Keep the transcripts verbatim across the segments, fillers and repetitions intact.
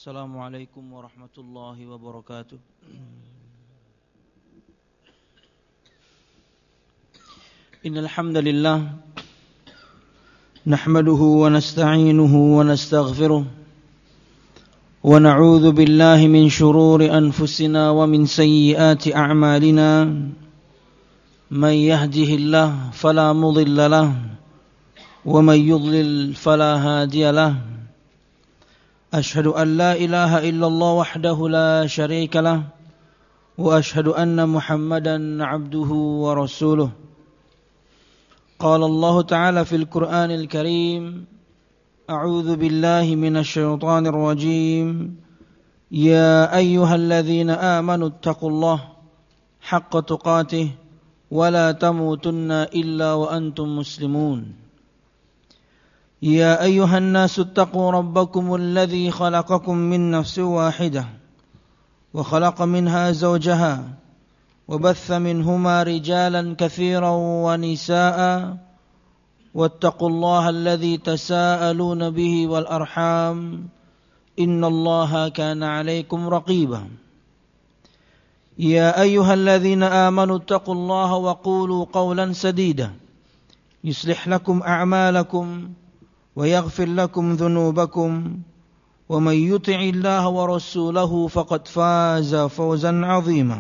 Assalamualaikum warahmatullahi wabarakatuh. Innal hamdalillah nahmaduhu wa nasta'inuhu wa nastaghfiruh wa na'udzu billahi min shururi anfusina wa min sayyiati a'malina. Man yahdihillahu fala mudilla lahu wa man yudlil fala hadiya lahu. أشهد أن لا إله إلا الله وحده لا شريك له وأشهد أن محمدا عبده ورسوله. قال الله تعالى في القرآن الكريم أعوذ بالله من الشيطان الرجيم يا أيها الذين آمنوا اتقوا الله حق تقاته ولا تموتن إلا وأنتم مسلمون. يا أيها الناس اتقوا ربكم الذي خلقكم من نفس واحدة وخلق منها زوجها وبث منهما رجالا كثيرا ونساء واتقوا الله الذي تساءلون به والأرحام إن الله كان عليكم رقيبا. يا أيها الذين آمنوا اتقوا الله وقولوا قولا سديدا يصلح لكم أعمالكم ويغفر لكم ذنوبكم ومن يطع الله ورسوله فقد فاز فوزا عظيما.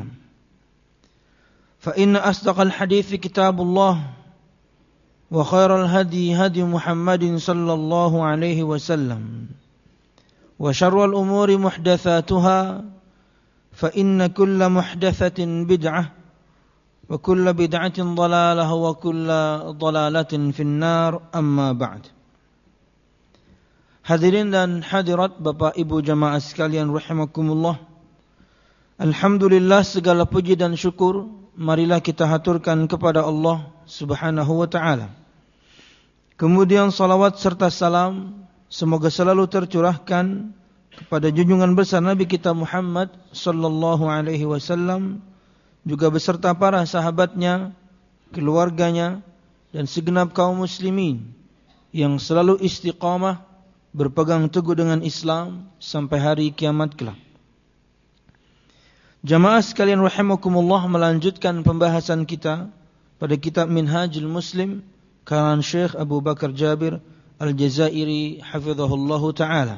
فإن أصدق الحديث كتاب الله وخير الهدي هدي محمد صلى الله عليه وسلم وشر الأمور محدثاتها فإن كل محدثة بدعة وكل بدعة ضلالة وكل ضلالة في النار. أما بعد. Hadirin dan hadirat Bapak Ibu jamaah sekalian rahimakumullah. Alhamdulillah, segala puji dan syukur marilah kita haturkan kepada Allah Subhanahu wa taala. Kemudian salawat serta salam semoga selalu tercurahkan kepada junjungan besar Nabi kita Muhammad sallallahu alaihi wasallam, juga beserta para sahabatnya, keluarganya dan segenap kaum muslimin yang selalu istiqamah berpegang teguh dengan Islam sampai hari kiamat kelak. Jamaah sekalian rahimakumullah, melanjutkan pembahasan kita pada kitab Minhajul Muslim karangan Syekh Abu Bakar Jabir Al-Jazairi hafizahullahu taala.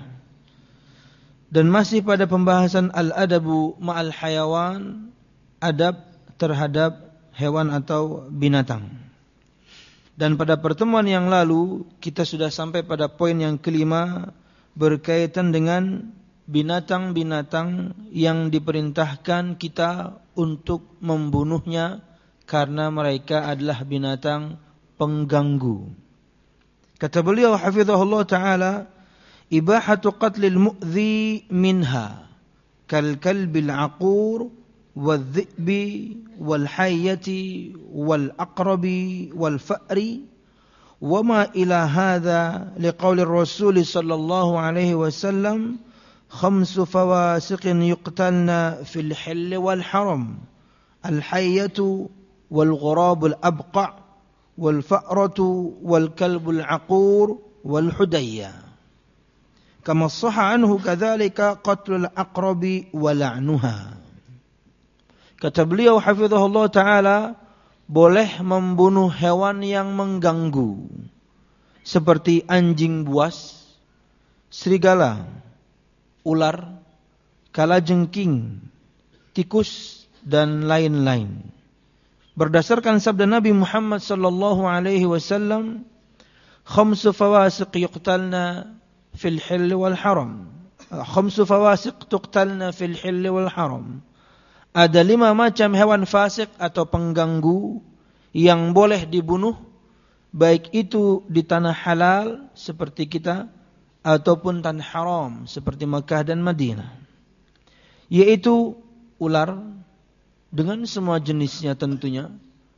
Dan masih pada pembahasan al-adabu ma'al hayawan, adab terhadap hewan atau binatang. Dan pada pertemuan yang lalu kita sudah sampai pada poin yang kelima berkaitan dengan binatang-binatang yang diperintahkan kita untuk membunuhnya karena mereka adalah binatang pengganggu. Kata beliau hafizahullah ta'ala, ibahatu qatlil mu'dhi minha kal kalbil aqur والذئب والحية والأقرب والفأر وما إلى هذا لقول الرسول صلى الله عليه وسلم خمس فواسق يقتلن في الحل والحرم الحية والغراب الأبقع والفأرة والكلب العقور والحدية كما صح عنه كذلك قتل الأقرب ولعنها. Kata beliau hafizahullah ta'ala, boleh membunuh hewan yang mengganggu seperti anjing buas, serigala, ular, kalajengking, tikus dan lain-lain. Berdasarkan sabda Nabi Muhammad sallallahu alaihi wasallam, khamsu fawasiq yuqtalna fil hill wal haram. Khamsu fawasiq tuqtalna fil hill wal haram. Ada lima macam hewan fasik atau pengganggu yang boleh dibunuh, baik itu di tanah halal seperti kita ataupun tanah haram seperti Makkah dan Madinah, yaitu ular dengan semua jenisnya tentunya.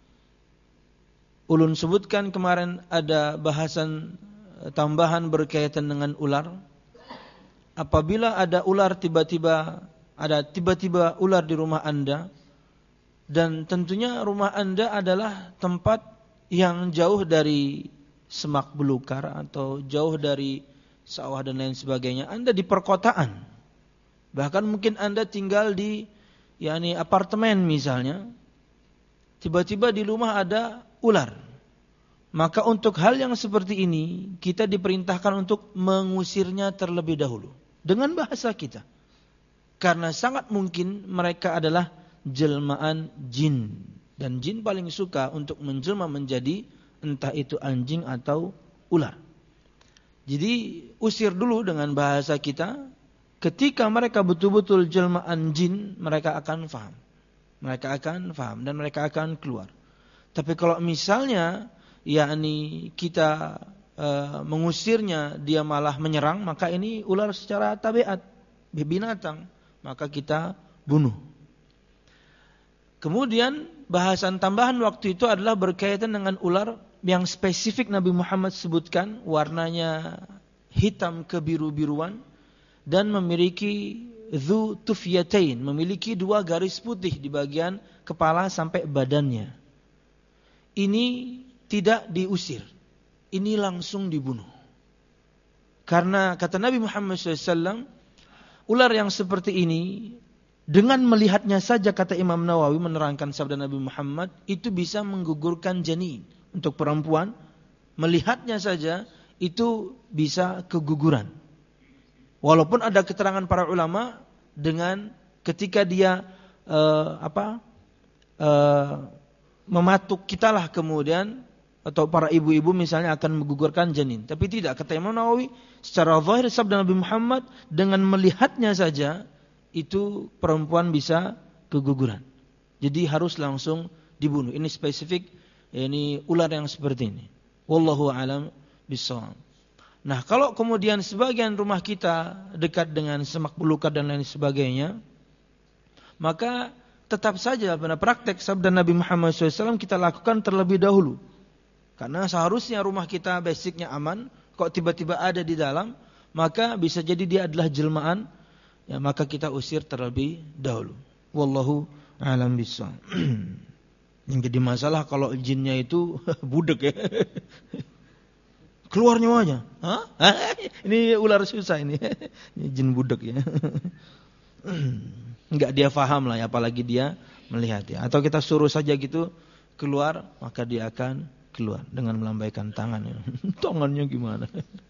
Ulun sebutkan kemarin ada bahasan tambahan berkaitan dengan ular. Apabila ada ular tiba-tiba Ada tiba-tiba ular di rumah Anda, dan tentunya rumah Anda adalah tempat yang jauh dari semak belukar atau jauh dari sawah dan lain sebagainya. Anda di perkotaan, Bahkan mungkin Anda tinggal di yakni apartemen misalnya, tiba-tiba di rumah ada ular. Maka untuk hal yang seperti ini kita diperintahkan untuk mengusirnya terlebih dahulu dengan bahasa kita. Karena sangat mungkin mereka adalah jelmaan jin, dan jin paling suka untuk menjelma menjadi entah itu anjing atau ular. Jadi usir dulu dengan bahasa kita. Ketika mereka betul-betul jelmaan jin, mereka akan faham. Mereka akan faham dan mereka akan keluar. Tapi kalau misalnya yakni kita e, mengusirnya, dia malah menyerang, maka ini ular secara tabiat, binatang, maka kita bunuh. Kemudian bahasan tambahan waktu itu adalah berkaitan dengan ular yang spesifik Nabi Muhammad sebutkan, warnanya hitam kebiru-biruan dan memiliki dzu tufyatain, memiliki dua garis putih di bagian kepala sampai badannya. Ini tidak diusir, ini langsung dibunuh. Karena kata Nabi Muhammad shallallahu alaihi wasallam, ular yang seperti ini dengan melihatnya saja, kata Imam Nawawi menerangkan sabda Nabi Muhammad, itu bisa menggugurkan janin. Untuk perempuan, melihatnya saja itu bisa keguguran. Walaupun ada keterangan para ulama dengan ketika dia uh, apa uh, mematuk kitalah kemudian, atau para ibu-ibu misalnya akan menggugurkan janin. Tapi tidak, kata Imam Nawawi, secara zahir sabda Nabi Muhammad, dengan melihatnya saja itu perempuan bisa keguguran. Jadi harus langsung dibunuh. Ini spesifik, ini ular yang seperti ini. Wallahu a'lam bishawab. Nah, kalau kemudian sebagian rumah kita dekat dengan semak belukar dan lain sebagainya, maka tetap saja pada praktek sabda Nabi Muhammad shallallahu alaihi wasallam kita lakukan terlebih dahulu. Karena seharusnya rumah kita basicnya aman, kok tiba-tiba ada di dalam, maka bisa jadi dia adalah jelmaan, ya, maka kita usir terlebih dahulu. Wallahu a'lam bishawab. Yang jadi masalah kalau jinnya itu budek ya. Keluar nyawanya. Hah? Ini ular susah ini. Ini jin budek ya. Enggak dia paham lah ya, apalagi dia melihat ya. Atau kita suruh saja gitu keluar, maka dia akan keluar dengan melambaikan tangan ya. Tangannya gimana?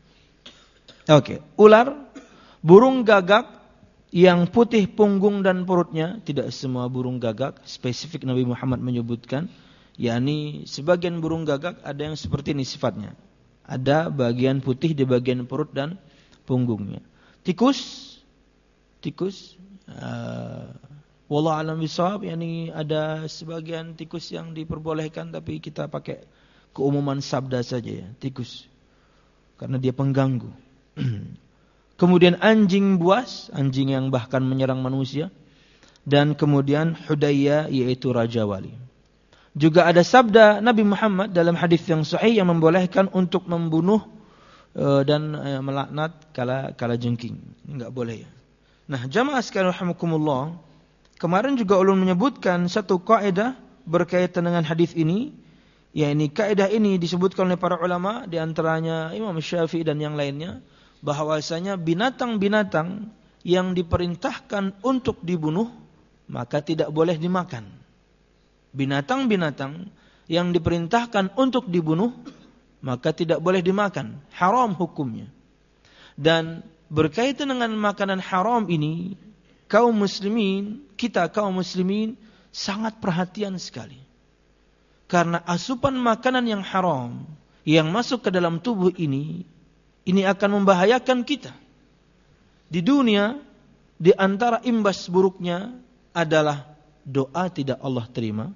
Oke, ular, burung gagak yang putih punggung dan perutnya, tidak semua burung gagak, spesifik Nabi Muhammad menyebutkan, yakni sebagian burung gagak ada yang seperti ini sifatnya. Ada bagian putih di bagian perut dan punggungnya. Tikus, tikus, uh, wallahu a'lam bishawab, yakni ada sebagian tikus yang diperbolehkan, tapi kita pakai keumuman sabda saja ya, tikus, karena dia pengganggu. Kemudian anjing buas, anjing yang bahkan menyerang manusia. Dan kemudian hudayya, yaitu raja wali. Juga ada sabda Nabi Muhammad dalam hadis yang sahih yang membolehkan untuk membunuh uh, dan uh, melaknat kala kala jengking. Enggak boleh ya. Nah, jamaah sekalian rahimakumullah, kemarin juga ulun menyebutkan satu kaidah berkaitan dengan hadis ini. Ya, ini kaidah ini disebutkan oleh para ulama, di antaranya Imam Syafi'i dan yang lainnya, bahwasanya binatang-binatang yang diperintahkan untuk dibunuh maka tidak boleh dimakan. Binatang-binatang yang diperintahkan untuk dibunuh maka tidak boleh dimakan, haram hukumnya. Dan berkaitan dengan makanan haram ini, kaum muslimin, kita kaum muslimin sangat perhatian sekali. Karena asupan makanan yang haram yang masuk ke dalam tubuh ini, ini akan membahayakan kita. Di dunia, di antara imbas buruknya adalah doa tidak Allah terima.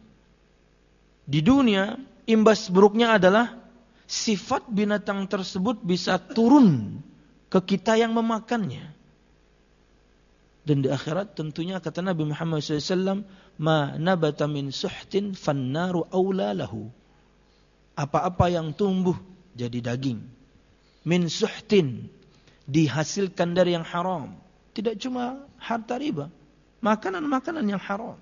Di dunia, imbas buruknya adalah sifat binatang tersebut bisa turun ke kita yang memakannya. Dan di akhirat tentunya kata Nabi Muhammad shallallahu alaihi wasallam, ma nabata min suhtin fannaru awla lahu. Apa-apa yang tumbuh jadi daging, min suhtin, dihasilkan dari yang haram. Tidak cuma harta riba, makanan-makanan yang haram.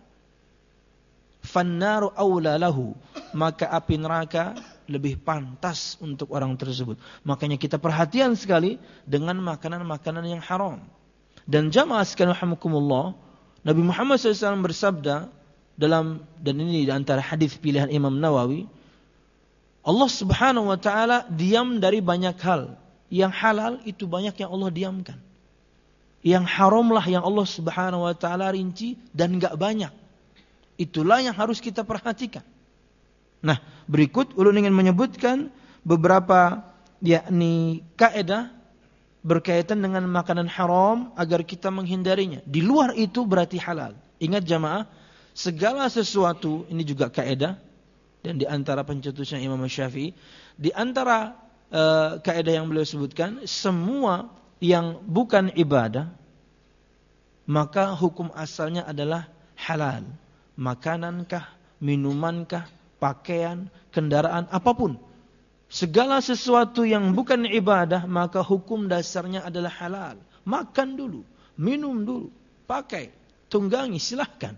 Fannaru awla lahu, maka api neraka lebih pantas untuk orang tersebut. Makanya kita perhatian sekali dengan makanan-makanan yang haram. Dan jamaah sekalian rahimakumullah, Nabi Muhammad shallallahu alaihi wasallam bersabda dalam, dan ini di antara hadis pilihan Imam Nawawi, Allah Subhanahu wa taala diam dari banyak hal. Yang halal itu banyak yang Allah diamkan. Yang haramlah yang Allah Subhanahu wa taala rinci dan enggak banyak. Itulah yang harus kita perhatikan. Nah, berikut ulun ingin menyebutkan beberapa yakni kaidah berkaitan dengan makanan haram agar kita menghindarinya. Di luar itu berarti halal. Ingat jamaah, segala sesuatu, ini juga kaidah, dan di antara pencetusnya Imam Syafi'i, di antara uh, kaidah yang beliau sebutkan, semua yang bukan ibadah, maka hukum asalnya adalah halal. Makanankah, minumankah, pakaian, kendaraan, apapun. Segala sesuatu yang bukan ibadah, maka hukum dasarnya adalah halal. Makan dulu, minum dulu, pakai, tunggangi, silahkan.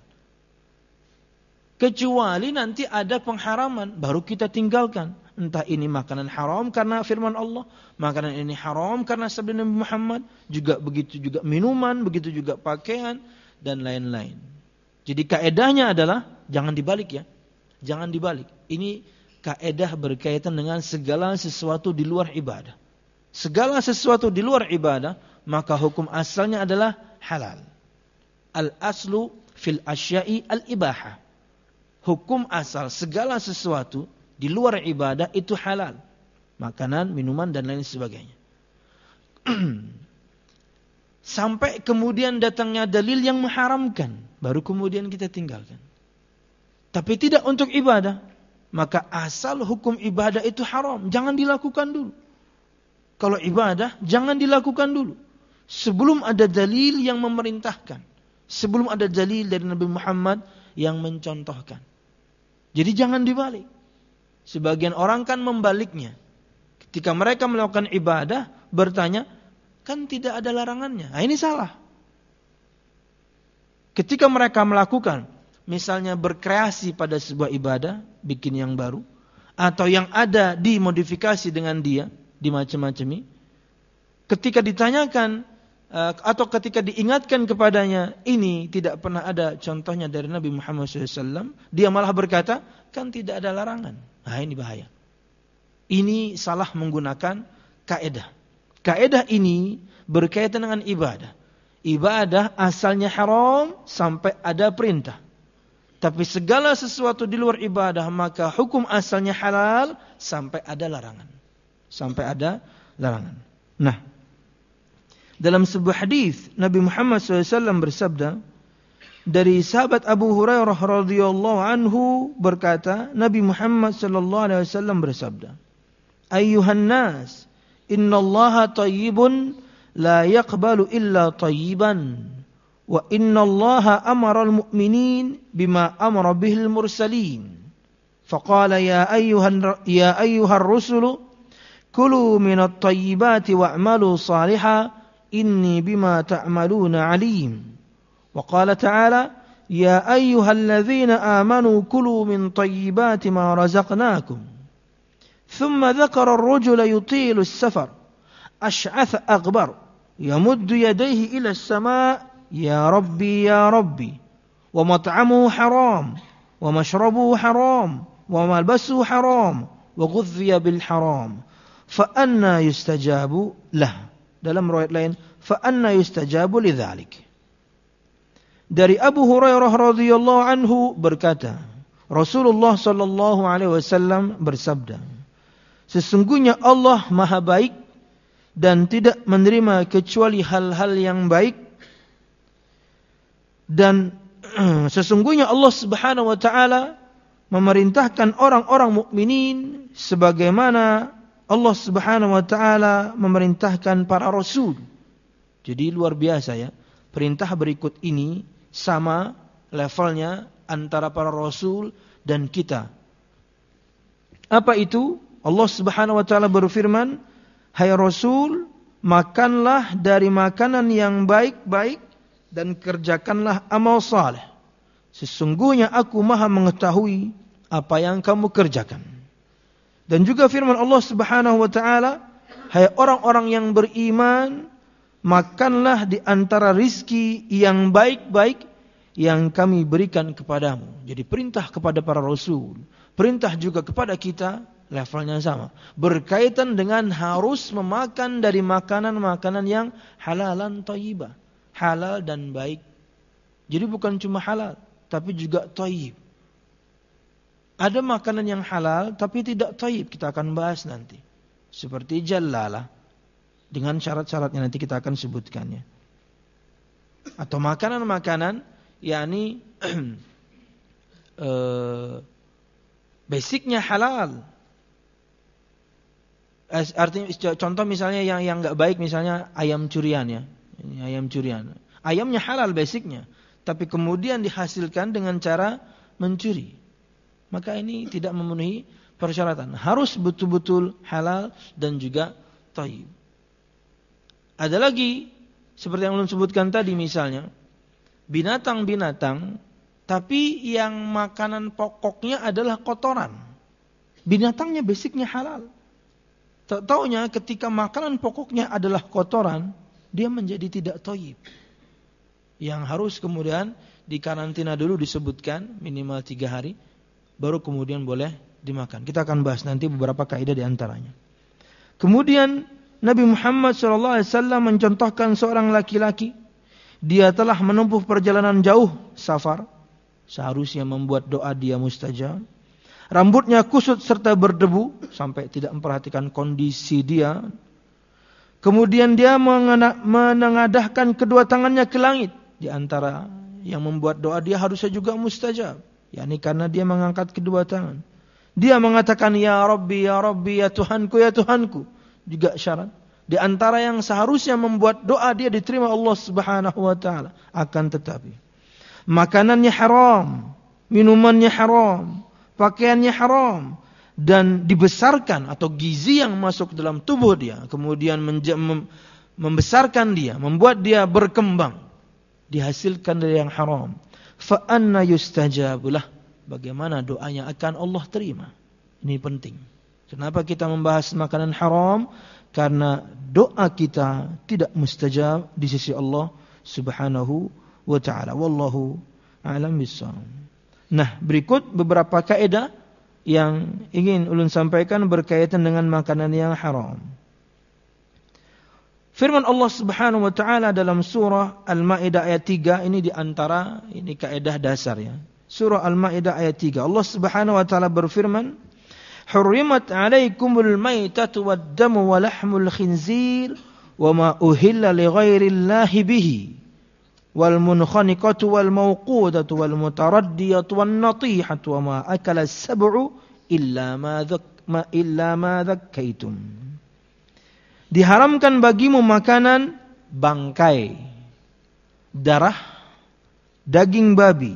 Kecuali nanti ada pengharaman, baru kita tinggalkan. Entah ini makanan haram karena firman Allah, makanan ini haram karena sabda Nabi Muhammad, juga begitu juga minuman, begitu juga pakaian, dan lain-lain. Jadi kaedahnya adalah, jangan dibalik ya, jangan dibalik. Ini kaedah berkaitan dengan segala sesuatu di luar ibadah. Segala sesuatu di luar ibadah, maka hukum asalnya adalah halal. Al-aslu fil asya'i al-ibaha. Hukum asal segala sesuatu di luar ibadah itu halal. Makanan, minuman, dan lain sebagainya. Sampai kemudian datangnya dalil yang mengharamkan, baru kemudian kita tinggalkan. Tapi tidak untuk ibadah, maka asal hukum ibadah itu haram, jangan dilakukan dulu. Kalau ibadah, jangan dilakukan dulu. Sebelum ada dalil yang memerintahkan. Sebelum ada dalil dari Nabi Muhammad yang mencontohkan. Jadi jangan dibalik. Sebagian orang kan membaliknya. Ketika mereka melakukan ibadah, bertanya, kan tidak ada larangannya. Nah, ini salah. Ketika mereka melakukan, misalnya berkreasi pada sebuah ibadah, bikin yang baru, atau yang ada dimodifikasi dengan dia, dimacam-macami, ketika ditanyakan, atau ketika diingatkan kepadanya, ini tidak pernah ada contohnya dari Nabi Muhammad shallallahu alaihi wasallam, dia malah berkata, kan tidak ada larangan. Nah, ini bahaya. Ini salah menggunakan kaedah. Kaedah ini berkaitan dengan ibadah. Ibadah asalnya haram sampai ada perintah. Tapi segala sesuatu di luar ibadah, maka hukum asalnya halal sampai ada larangan. Sampai ada larangan. Nah, dalam sebuah hadis Nabi Muhammad shallallahu alaihi wasallam bersabda, dari sahabat Abu Hurairah radhiyallahu anhu berkata, Nabi Muhammad sallallahu alaihi wasallam bersabda, "Ayyuhan nas, innallaha thayyibun la yaqbalu illa thayyiban, wa innallaha amara al-mu'minin bima amara bihil mursalin. Faqala ya ayyuhan ya ayyuhar rusulu kulu minat thayyibati wa'malu salihan, inni bima ta'maluna alim." وقال تعالى يا أيها الذين آمنوا كلوا من طيبات ما رزقناكم ثم ذكر الرجل يطيل السفر أشعث أغبر يمد يديه إلى السماء يا ربي يا ربي ومطعمه حرام ومشربه حرام وملبسه حرام وغذي بالحرام فأنا يستجاب له. Dalam riwayat lain فأنا يستجاب لذلك. Dari Abu Hurairah radhiyallahu anhu berkata, Rasulullah sallallahu alaihi wasallam bersabda, sesungguhnya Allah Maha baik dan tidak menerima kecuali hal-hal yang baik, dan sesungguhnya Allah Subhanahu wa taala memerintahkan orang-orang mukminin sebagaimana Allah Subhanahu wa taala memerintahkan para rasul. Jadi luar biasa ya. Perintah berikut ini sama levelnya antara para rasul dan kita. Apa itu? Allah Subhanahu wa taala berfirman, "Hai Rasul, makanlah dari makanan yang baik-baik dan kerjakanlah amal saleh. Sesungguhnya aku Maha mengetahui apa yang kamu kerjakan." Dan juga firman Allah Subhanahu wa taala, "Hai orang-orang yang beriman, makanlah di antara rizki yang baik-baik yang kami berikan kepadamu. Jadi perintah kepada para rasul, perintah juga kepada kita, levelnya sama. Berkaitan dengan harus memakan dari makanan-makanan yang halalan thayyibah, halal dan baik. Jadi bukan cuma halal, tapi juga thayyib. Ada makanan yang halal tapi tidak thayyib, kita akan bahas nanti. Seperti jallalah, dengan syarat-syaratnya nanti kita akan sebutkannya. Atau makanan-makanan, yakni uh, basicnya halal. Artinya contoh misalnya yang yang enggak baik, misalnya ayam curian ya. Ini ayam curian. Ayamnya halal basicnya, tapi kemudian dihasilkan dengan cara mencuri. Maka ini tidak memenuhi persyaratan. Harus betul-betul halal dan juga thayyib. Ada lagi seperti yang belum sebutkan tadi, misalnya binatang-binatang tapi yang makanan pokoknya adalah kotoran. Binatangnya basicnya halal. Tak taunya ketika makanan pokoknya adalah kotoran, dia menjadi tidak thayyib. Yang harus kemudian dikarantina dulu, disebutkan minimal tiga hari, baru kemudian boleh dimakan. Kita akan bahas nanti beberapa kaidah di antaranya. Kemudian Nabi Muhammad shallallahu alaihi wasallam mencontohkan seorang laki-laki. Dia telah menempuh perjalanan jauh, safar. Seharusnya membuat doa dia mustajab. Rambutnya kusut serta berdebu, sampai tidak memperhatikan kondisi dia. Kemudian dia menengadahkan kedua tangannya ke langit. Di antara yang membuat doa dia harusnya juga mustajab, yakni karena dia mengangkat kedua tangan. Dia mengatakan ya Rabbi, ya Rabbi, ya Tuhanku, ya Tuhanku. Juga syarat. Di antara yang seharusnya membuat doa dia diterima Allah Subhanahu wa taala. Akan tetapi makanannya haram, minumannya haram, pakaiannya haram, dan dibesarkan atau gizi yang masuk dalam tubuh dia kemudian menja- mem- membesarkan dia, membuat dia berkembang, dihasilkan dari yang haram. Fa anna yustajabulah, bagaimana doanya akan Allah terima? Ini penting. Kenapa kita membahas makanan haram? Karena doa kita tidak mustajab di sisi Allah Subhanahu wa taala. Wallahu a'lam bissawab. Nah, berikut beberapa kaidah yang ingin ulun sampaikan berkaitan dengan makanan yang haram. Firman Allah Subhanahu wa taala dalam surah Al-Maidah ayat tiga, ini di antara ini kaidah dasar ya. Surah Al-Maidah ayat tiga. Allah Subhanahu wa taala berfirman, "Hurrimat 'alaikumul maitatu wad-damu wa lahmul khinzir wa ma uhilla li ghairillahi bihi wal munkhaniqatu wal mawqudatu wal mutaraddiyatu wan natihatu wa ma akala as-sab'u illa ma dhak ma illa ma dhakkaitum." Diharamkan bagimu makanan bangkai, darah, daging babi,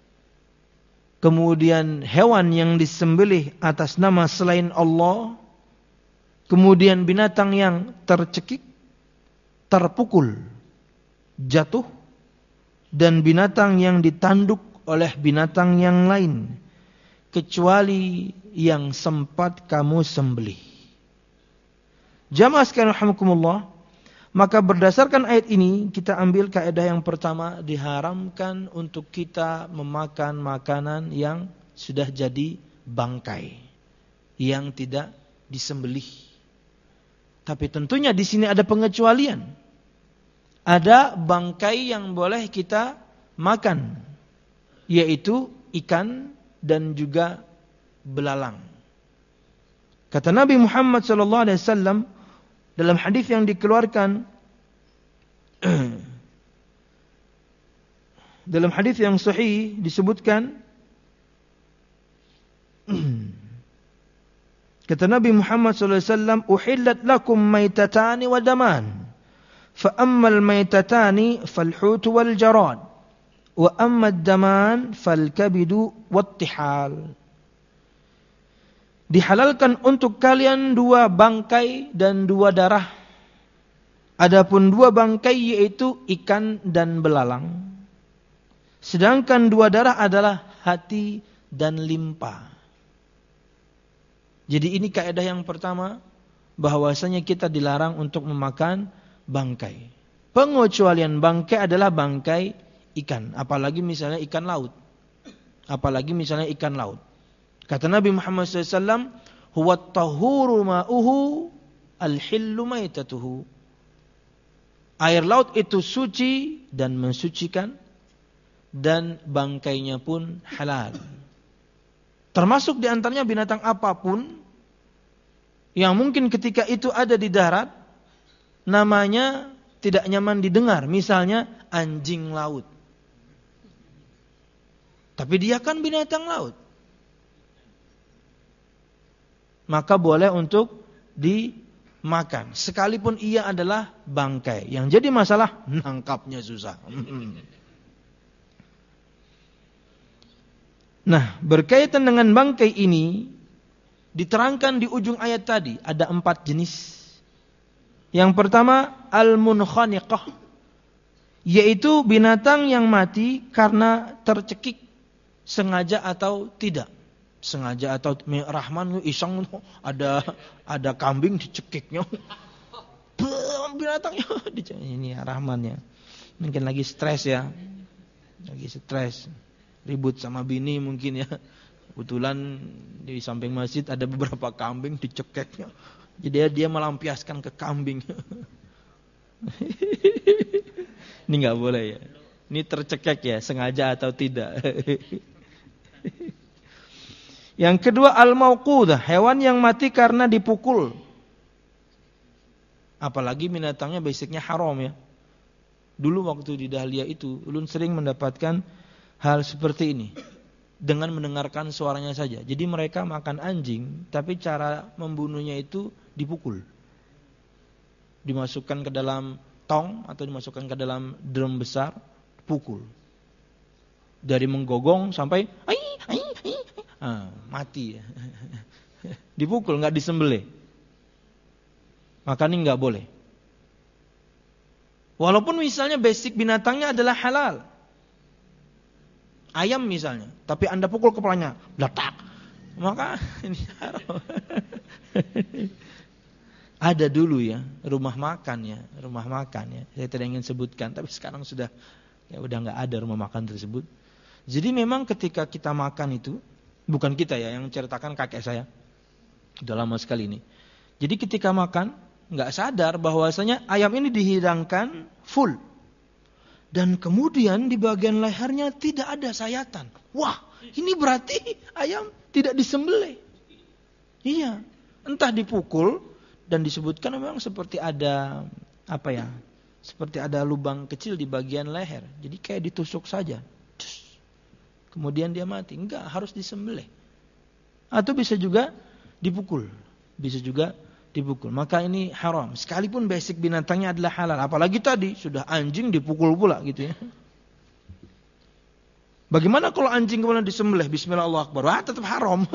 kemudian hewan yang disembelih atas nama selain Allah, kemudian binatang yang tercekik, terpukul, jatuh, dan binatang yang ditanduk oleh binatang yang lain, kecuali yang sempat kamu sembelih. Jamaah sekalian rahimakumullah, maka berdasarkan ayat ini kita ambil kaidah yang pertama, diharamkan untuk kita memakan makanan yang sudah jadi bangkai, yang tidak disembelih. Tapi tentunya di sini ada pengecualian. Ada bangkai yang boleh kita makan, yaitu ikan dan juga belalang. Kata Nabi Muhammad sallallahu alaihi wasallam dalam hadis yang dikeluarkan dalam hadis yang sahih disebutkan, kata Nabi Muhammad sallallahu alaihi wasallam, "Uhillat lakum maitatani wa daman, fa ammal maitatani fal hut wal jarad, wa amma ad-daman fal kabidu wat tihal." Dihalalkan untuk kalian dua bangkai dan dua darah. Adapun dua bangkai yaitu ikan dan belalang. Sedangkan dua darah adalah hati dan limpa. Jadi ini kaidah yang pertama, bahwasanya kita dilarang untuk memakan bangkai. pengecualian bangkai adalah bangkai ikan, apalagi misalnya ikan laut. Apalagi misalnya ikan laut. Kata Nabi Muhammad shallallahu alaihi wasallam, huwa at-tahuru ma'uhu al-hillu maitatuhu. Air laut itu suci dan mensucikan, dan bangkainya pun halal. Termasuk di antaranya binatang apapun yang mungkin ketika itu ada di darat, namanya tidak nyaman didengar. Misalnya anjing laut. Tapi dia kan binatang laut. Maka boleh untuk dimakan. Sekalipun ia adalah bangkai. Yang jadi masalah, nangkapnya susah. Nah, berkaitan dengan bangkai ini, diterangkan di ujung ayat tadi, ada empat jenis. Yang pertama, al-munkhaniqah. Yaitu binatang yang mati karena tercekik. Sengaja atau tidak. Sengaja atau Rahman iseng ada ada kambing dicekiknya. Binatangnya ini ya Rahman ya. Mungkin lagi stres ya. Lagi stres. Ribut sama bini mungkin ya. Kebetulan di samping masjid ada beberapa kambing dicekiknya. Jadi dia, dia melampiaskan ke kambing. Ini enggak boleh ya. Ini tercekik ya, sengaja atau tidak. Yang kedua al-mauqudah, hewan yang mati karena dipukul. Apalagi binatangnya basicnya haram ya. Dulu waktu di Dahlia itu, ulun sering mendapatkan hal seperti ini. Dengan mendengarkan suaranya saja. Jadi mereka makan anjing, tapi cara membunuhnya itu dipukul. Dimasukkan ke dalam tong atau dimasukkan ke dalam drum besar, pukul. Dari menggogong sampai ai ai ai ah, mati ya. Dipukul, enggak disembelih. Maka ini enggak boleh. Walaupun misalnya basic binatangnya adalah halal. Ayam misalnya, tapi Anda pukul kepalanya, bletak. Maka ini haram. Ada dulu ya, rumah makan ya, rumah makan ya. Saya tidak ingin sebutkan, tapi sekarang sudah ya udah enggak ada rumah makan tersebut. Jadi memang ketika kita makan itu, bukan kita ya, yang menceritakan kakek saya. Sudah lama sekali ini. Jadi ketika makan, enggak sadar bahwasanya ayam ini dihidangkan full. Dan kemudian di bagian lehernya tidak ada sayatan. Wah, ini berarti ayam tidak disembelih. Iya, entah dipukul dan disebutkan memang seperti ada apa ya? Seperti ada lubang kecil di bagian leher. Jadi kayak ditusuk saja. Kemudian dia mati. Enggak, harus disembelih. Atau bisa juga dipukul. Bisa juga dipukul. Maka ini haram. Sekalipun basic binatangnya adalah halal. Apalagi tadi, sudah anjing dipukul pula gitu ya. Bagaimana kalau anjing kemudian disembelih? Bismillah Allahu Akbar. Wah, tetap haram.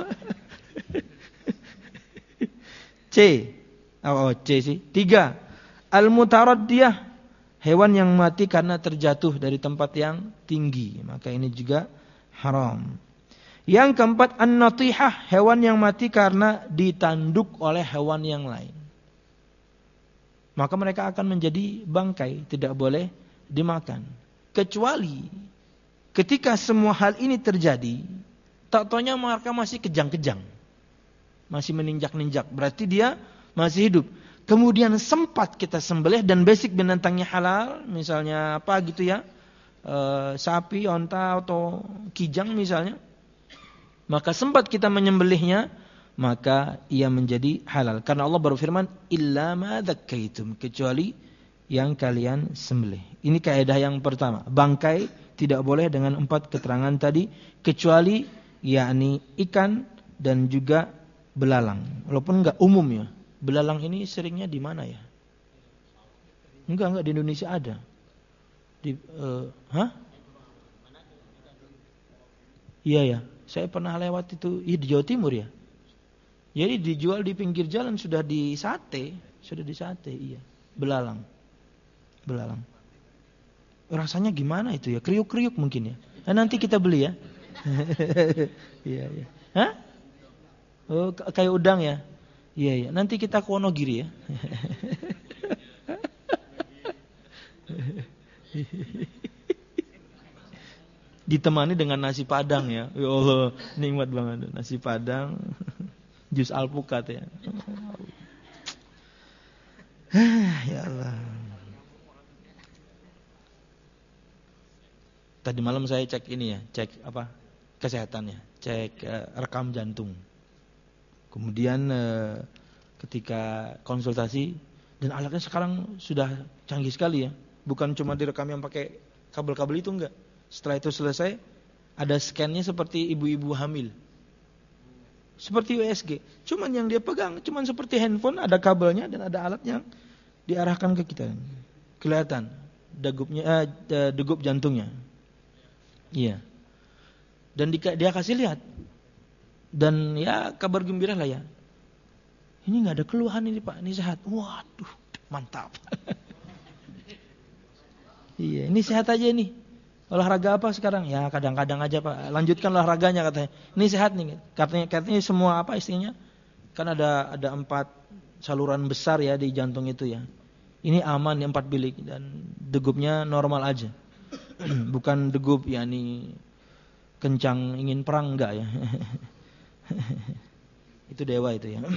C. Oh, C sih. Tiga. Al-mutaraddiyah. Hewan yang mati karena terjatuh dari tempat yang tinggi. Maka ini juga haram. Yang keempat, an-natihah, hewan yang mati karena ditanduk oleh hewan yang lain. Maka mereka akan menjadi bangkai, tidak boleh dimakan. Kecuali ketika semua hal ini terjadi, tak taunya mereka masih kejang-kejang. Masih meninjak-ninjak, berarti dia masih hidup. Kemudian sempat kita sembelih dan basic binatangnya halal, misalnya apa gitu ya. E, sapi, onta atau kijang misalnya, maka sempat kita menyembelihnya, maka ia menjadi halal. Karena Allah berfirman, illa ma dzakkaitum, kecuali yang kalian sembelih. Ini kaidah yang pertama. Bangkai tidak boleh dengan empat keterangan tadi, kecuali yakni ikan dan juga belalang. Walaupun enggak umum ya. Belalang ini seringnya di mana ya? Enggak, enggak di Indonesia ada. Di, uh, hah? Iya ya, saya pernah lewat itu, iya, di Jawa Timur ya. Jadi dijual di pinggir jalan, sudah di sate, sudah di sate, iya. Belalang, belalang. Rasanya gimana itu ya? Kriuk-kriuk mungkin ya. Nah, nanti kita beli ya. Iya iya. Hah? Oh, kayak udang ya. Iya iya. Nanti kita ke Wonogiri ya. Ditemani dengan nasi padang ya. Ya Allah, nikmat banget nasi padang. Jus alpukat ya. Ya Allah. Tadi malam saya cek ini ya, cek apa? Kesehatannya, cek uh, rekam jantung. Kemudian uh, ketika konsultasi, dan alatnya sekarang sudah canggih sekali ya. Bukan cuma direkam yang pakai kabel-kabel itu, enggak. Setelah itu selesai, ada scan-nya seperti ibu-ibu hamil. Seperti U S G. Cuman yang dia pegang, cuman seperti handphone, ada kabelnya dan ada alat yang diarahkan ke kita. Kelihatan degupnya, eh, degup jantungnya. Iya. Dan di, dia kasih lihat. Dan ya kabar gembira lah ya. Ini nggak ada keluhan ini Pak, ini sehat. Waduh, mantap. Iya, ini sehat aja nih. Olahraga apa sekarang? Ya kadang-kadang aja Pak. Lanjutkan olahraganya katanya. Ini sehat nih. Katanya, katanya semua apa istrinya? Kan ada ada empat saluran besar ya di jantung itu ya. Ini aman ya, empat bilik dan degupnya normal aja. Bukan degup yakni kencang ingin perang enggak ya. Itu dewa itu ya.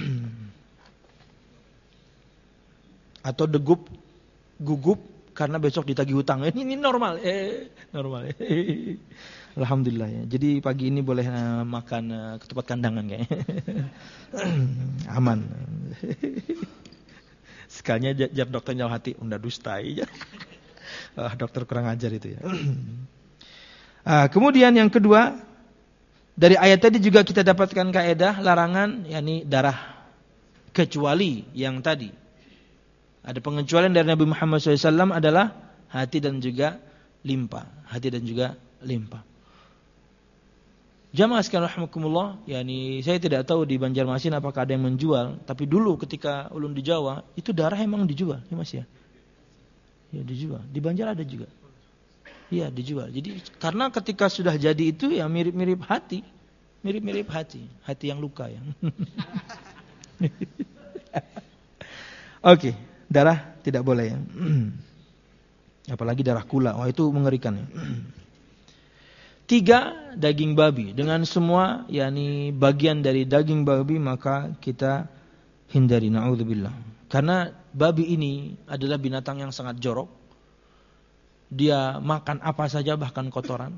Atau degup gugup karena besok ditagih hutang. Ini, ini normal, eh normal. Eh. Alhamdulillah ya. Jadi pagi ini boleh uh, makan uh, ketupat kandangan kayaknya. Aman. Sekalinya jar dokter nyal hati, unda dustai. Ah, dokter kurang ajar itu ya. Ah, kemudian yang kedua, dari ayat tadi juga kita dapatkan kaidah larangan yakni darah kecuali yang tadi. Ada pengecualian dari Nabi Muhammad shallallahu alaihi wasallam adalah hati dan juga limpa. Hati dan juga limpa. Jamaah sekalian rahimakumullah, yakni saya tidak tahu di Banjarmasin apakah ada yang menjual, tapi dulu ketika ulun di Jawa, itu darah emang dijual, ya Mas ya? Ya dijual. Di Banjar ada juga. Iya, dijual. Jadi karena ketika sudah jadi itu ya mirip-mirip hati. Mirip-mirip hati, hati yang luka ya. Oke. Okay. Darah tidak boleh ya. Apalagi darah kula. Wah itu mengerikan ya. Tiga, daging babi. Dengan semua yakni bagian dari daging babi maka kita hindari. Na'udzubillah. Karena babi ini adalah binatang yang sangat jorok. Dia makan apa saja bahkan kotoran.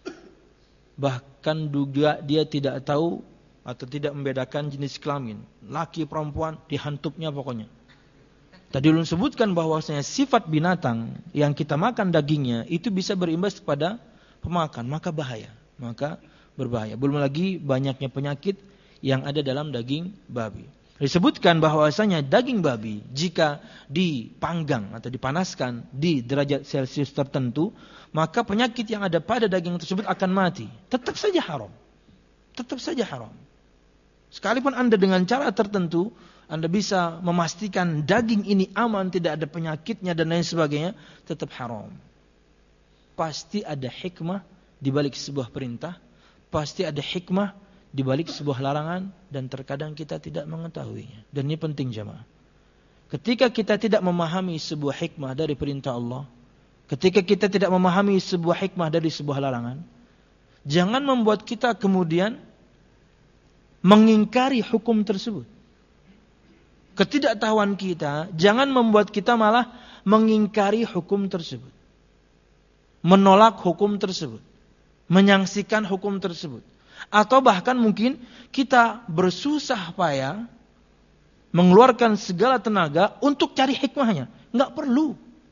Bahkan juga dia tidak tahu atau tidak membedakan jenis kelamin. Laki perempuan dihantupnya pokoknya. Tadi ulun sebutkan bahwasanya sifat binatang yang kita makan dagingnya itu bisa berimbas kepada pemakan, maka bahaya, maka berbahaya. Belum lagi banyaknya penyakit yang ada dalam daging babi. Disebutkan bahwasanya daging babi jika dipanggang atau dipanaskan di derajat Celcius tertentu, maka penyakit yang ada pada daging tersebut akan mati. Tetap saja haram. Tetap saja haram. Sekalipun Anda dengan cara tertentu Anda bisa memastikan daging ini aman, tidak ada penyakitnya dan lain sebagainya, tetap haram. Pasti ada hikmah di balik sebuah perintah, pasti ada hikmah di balik sebuah larangan, dan terkadang kita tidak mengetahuinya. Dan ini penting jemaah. Ketika kita tidak memahami sebuah hikmah dari perintah Allah, ketika kita tidak memahami sebuah hikmah dari sebuah larangan, jangan membuat kita kemudian mengingkari hukum tersebut. Ketidaktahuan kita jangan membuat kita malah mengingkari hukum tersebut, menolak hukum tersebut, menyaksikan hukum tersebut, atau bahkan mungkin kita bersusah payah mengeluarkan segala tenaga untuk cari hikmahnya. Enggak perlu.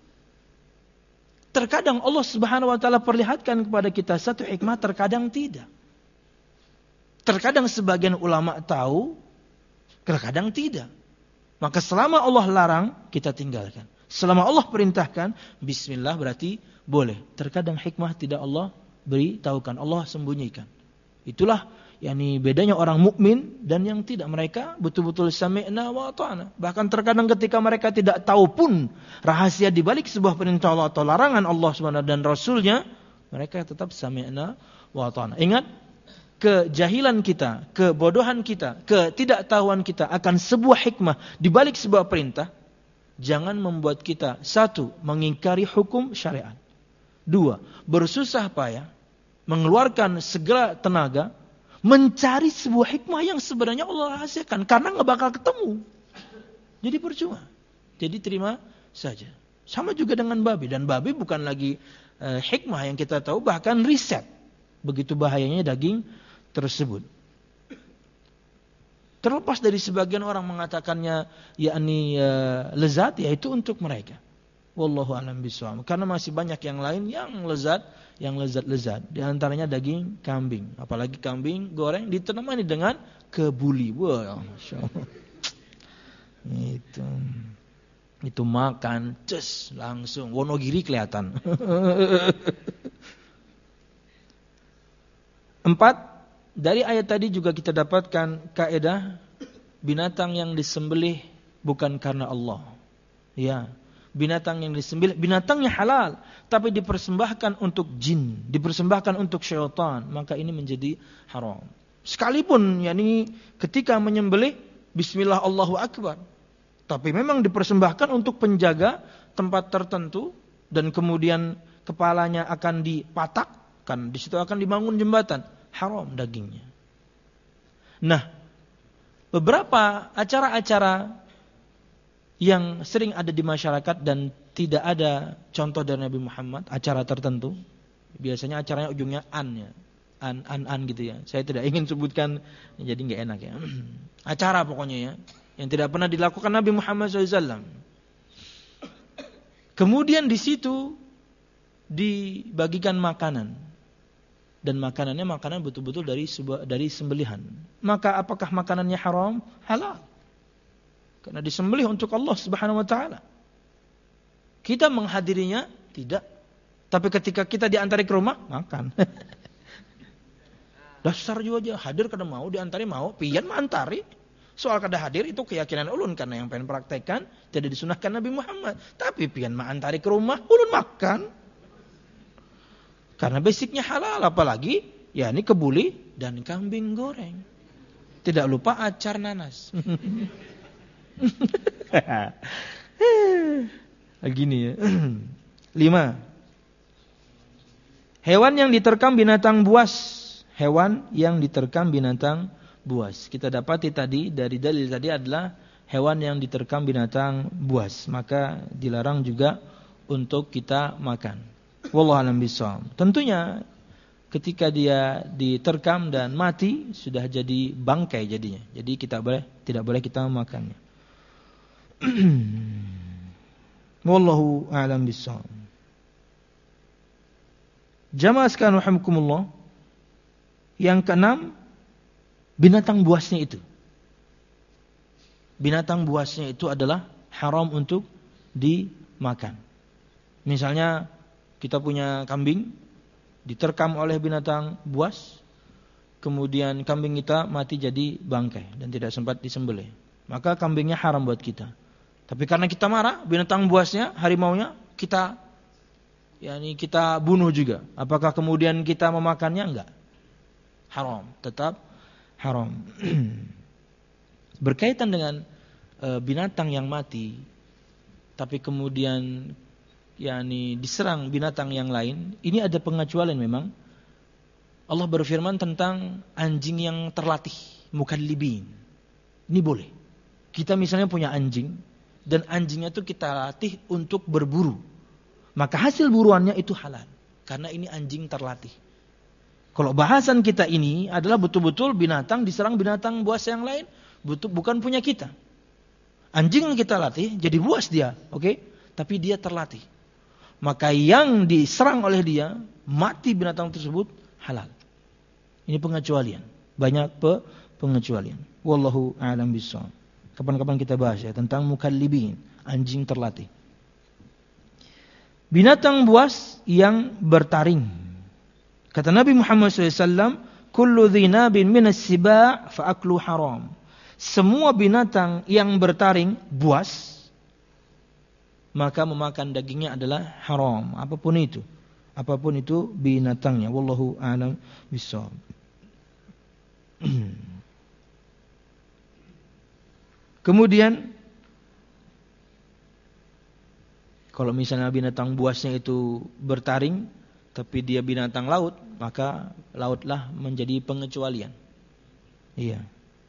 Terkadang Allah Subhanahu wa taala perlihatkan kepada kita satu hikmah, terkadang tidak. Terkadang sebagian ulama tahu, terkadang tidak. Maka selama Allah larang, kita tinggalkan. Selama Allah perintahkan, bismillah berarti boleh. Terkadang hikmah tidak Allah beritahukan, Allah sembunyikan. Itulah yakni bedanya orang mukmin dan yang tidak. Mereka betul-betul sami'na wa ata'na. Bahkan terkadang ketika mereka tidak tahu pun rahasia di balik sebuah perintah Allah atau larangan Allah Subhanahu dan Rasulnya, mereka tetap sami'na wa ata'na. Ingat, kejahilan kita, kebodohan kita, ketidaktahuan kita akan sebuah hikmah di balik sebuah perintah, jangan membuat kita satu, mengingkari hukum syariat. Dua, bersusah payah, mengeluarkan segala tenaga, mencari sebuah hikmah yang sebenarnya Allah rahasiakan. Karena nggak bakal ketemu. Jadi percuma. Jadi terima saja. Sama juga dengan babi. Dan babi bukan lagi eh, hikmah yang kita tahu, bahkan riset. Begitu bahayanya daging tersebut. Terlepas dari sebagian orang mengatakannya yakni uh, lezat, ya itu untuk mereka. Wallahu a'lam bishawab. Karena masih banyak yang lain yang lezat, yang lezat-lezat. Di antaranya daging kambing, apalagi kambing goreng ditemani dengan kebuli. Wah, masyaallah. Itu itu makan, cus langsung Wonogiri kelihatan. Empat. Dari ayat tadi juga kita dapatkan kaidah binatang yang disembelih bukan karena Allah. Ya, binatang yang disembelih, binatangnya halal, tapi dipersembahkan untuk jin, dipersembahkan untuk syaitan, maka ini menjadi haram. Sekalipun yakni ketika menyembelih bismillah Allahu akbar, tapi memang dipersembahkan untuk penjaga tempat tertentu dan kemudian kepalanya akan dipatahkan, di situ akan dibangun jembatan. Haram dagingnya. Nah, beberapa acara-acara yang sering ada di masyarakat dan tidak ada contoh dari Nabi Muhammad, acara tertentu, biasanya acaranya ujungnya an ya, an an an gitu ya. Saya tidak ingin sebutkan, jadi nggak enak ya. Acara pokoknya ya, yang tidak pernah dilakukan Nabi Muhammad shallallahu alaihi wasallam. Kemudian di situ dibagikan makanan. Dan makanannya makanan betul-betul dari sebuah, dari sembelihan. Maka apakah makanannya haram? Halal. Karena disembelih untuk Allah Subhanahu wa taala. Kita menghadirinya tidak. Tapi ketika kita diantari ke rumah, makan. Dasar juga aja, hadir kada mau, diantari mau, pian mantari. Soal kada hadir itu keyakinan ulun, karena yang pengen praktekkan tidak disunahkan Nabi Muhammad. Tapi pian mantari ke rumah, ulun makan. Karena basicnya halal, apalagi ya ini kebuli dan kambing goreng. Tidak lupa acar nanas. Gini ya. Lima. Hewan yang diterkam binatang buas. Hewan yang diterkam binatang buas. Kita dapati tadi dari dalil tadi adalah hewan yang diterkam binatang buas. Maka dilarang juga untuk kita makan. Wallahu a'lam bishawab. Tentunya ketika dia diterkam dan mati sudah jadi bangkai jadinya. Jadi kita boleh tidak boleh kita memakannya. Wallahu a'lam bishawab. Jamaah sekalian rahimakumullah. Yang keenam, binatang buasnya itu. Binatang buasnya itu adalah haram untuk dimakan. Misalnya kita punya kambing, diterkam oleh binatang buas, kemudian kambing kita mati jadi bangkai dan tidak sempat disembelih. Maka kambingnya haram buat kita. Tapi karena kita marah, binatang buasnya, harimaunya, kita yakni kita bunuh juga. Apakah kemudian kita memakannya? Enggak. Haram, tetap haram. Berkaitan dengan e, binatang yang mati, tapi kemudian yakni diserang binatang yang lain, ini ada pengecualian memang. Allah berfirman tentang anjing yang terlatih, mukallibin. Ini boleh. Kita misalnya punya anjing dan anjingnya itu kita latih untuk berburu. Maka hasil buruannya itu halal karena ini anjing terlatih. Kalau bahasan kita ini adalah betul-betul binatang diserang binatang buas yang lain, betul bukan punya kita. Anjing yang kita latih jadi buas dia, oke? Okay? Tapi dia terlatih. Maka yang diserang oleh dia, mati binatang tersebut, halal. Ini pengecualian. Banyak pe pengecualian. Wallahu a'lam bishawab. Kapan-kapan kita bahas ya tentang mukallibin, anjing terlatih. Binatang buas yang bertaring. Kata Nabi Muhammad shallallahu alaihi wasallam, "Kullu dhinabin minas siba' fa aklu haram." Semua binatang yang bertaring buas, maka memakan dagingnya adalah haram, apapun itu. Apapun itu binatangnya. Wallahu a'lam bishawab. Kemudian Kalau misalnya binatang buasnya itu bertaring, tapi dia binatang laut, maka lautlah menjadi pengecualian. Iya.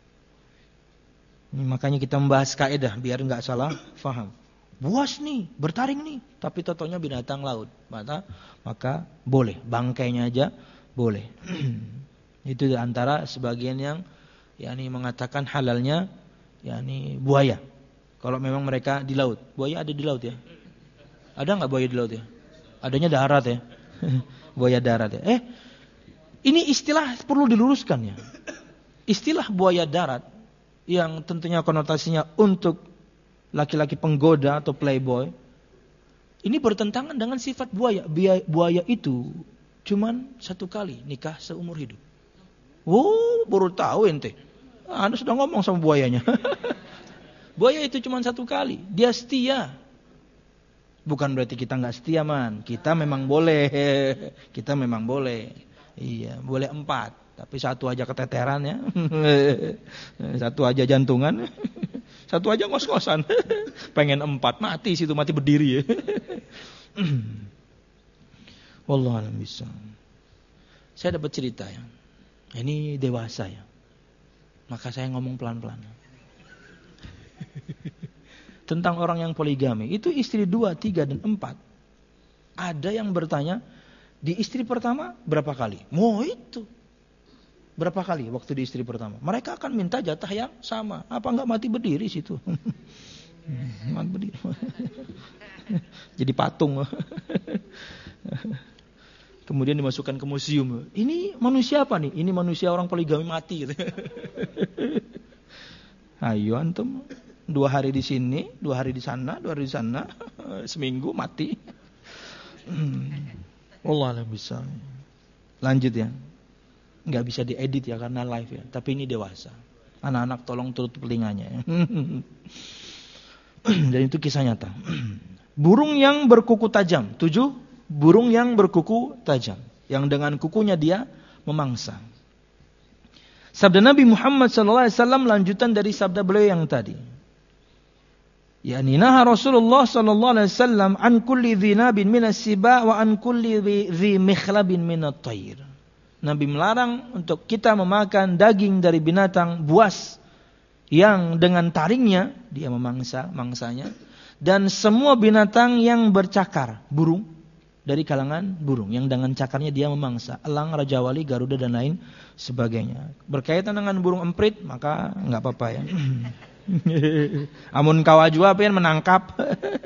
Ini makanya kita membahas kaidah biar enggak salah faham. Buas nih, bertaring nih, tapi totonya binatang laut. Maka maka boleh, bangkainya aja boleh. Itu antara sebagian yang yakni mengatakan halalnya yakni buaya. Kalau memang mereka di laut. Buaya ada di laut ya? Ada enggak buaya di laut ya? Adanya darat ya. Buaya darat ya. Eh, ini istilah perlu diluruskan ya. Istilah buaya darat yang tentunya konotasinya untuk laki-laki penggoda atau playboy, ini bertentangan dengan sifat buaya. Buaya itu cuman satu kali nikah seumur hidup. Oh, baru tahu ente. Anda sudah ngomong sama buayanya. Buaya itu cuman satu kali. Dia setia. Bukan berarti kita nggak setia, man. Kita memang boleh. Kita memang boleh. Iya, boleh empat. Tapi satu aja keteteran ya. Satu aja jantungan. Satu aja ngos-ngosan. Pengen empat, mati situ, mati berdiri ya. Wallahu a'lam bishawab. Saya dapat cerita ya. Ini dewasa ya. Maka saya ngomong pelan-pelan. Tentang orang yang poligami. Itu istri dua, tiga, dan empat. Ada yang bertanya, di istri pertama berapa kali? Mau itu. Berapa kali waktu di istri pertama? Mereka akan minta jatah yang sama. Apa enggak mati berdiri situ? Mati berdiri. Jadi patung. Kemudian dimasukkan ke museum. Ini manusia apa nih? Ini manusia orang poligami mati. Ayo antum. Dua hari di sini, dua hari di sana, dua hari di sana, seminggu mati. Allah alam bisa. Lanjut ya. Enggak bisa diedit ya karena live ya. Tapi ini dewasa. Anak-anak tolong tutup telinganya ya. Dan itu kisah nyata. Burung yang berkuku tajam. Tujuh, burung yang berkuku tajam. Yang dengan kukunya dia memangsa. Sabda Nabi Muhammad sallallahu alaihi wasallam lanjutan dari sabda beliau yang tadi. Yani naha Rasulullah sallallahu alaihi wasallam an kulli dhinabin minas siba wa an kulli dhi mikhlabin minat tayr. Nabi melarang untuk kita memakan daging dari binatang buas yang dengan taringnya dia memangsa mangsanya, dan semua binatang yang bercakar, burung dari kalangan burung yang dengan cakarnya dia memangsa, elang, rajawali, garuda dan lain sebagainya. Berkaitan dengan burung emprit maka enggak apa-apa ya. Amun kau ajwa pengen menangkap.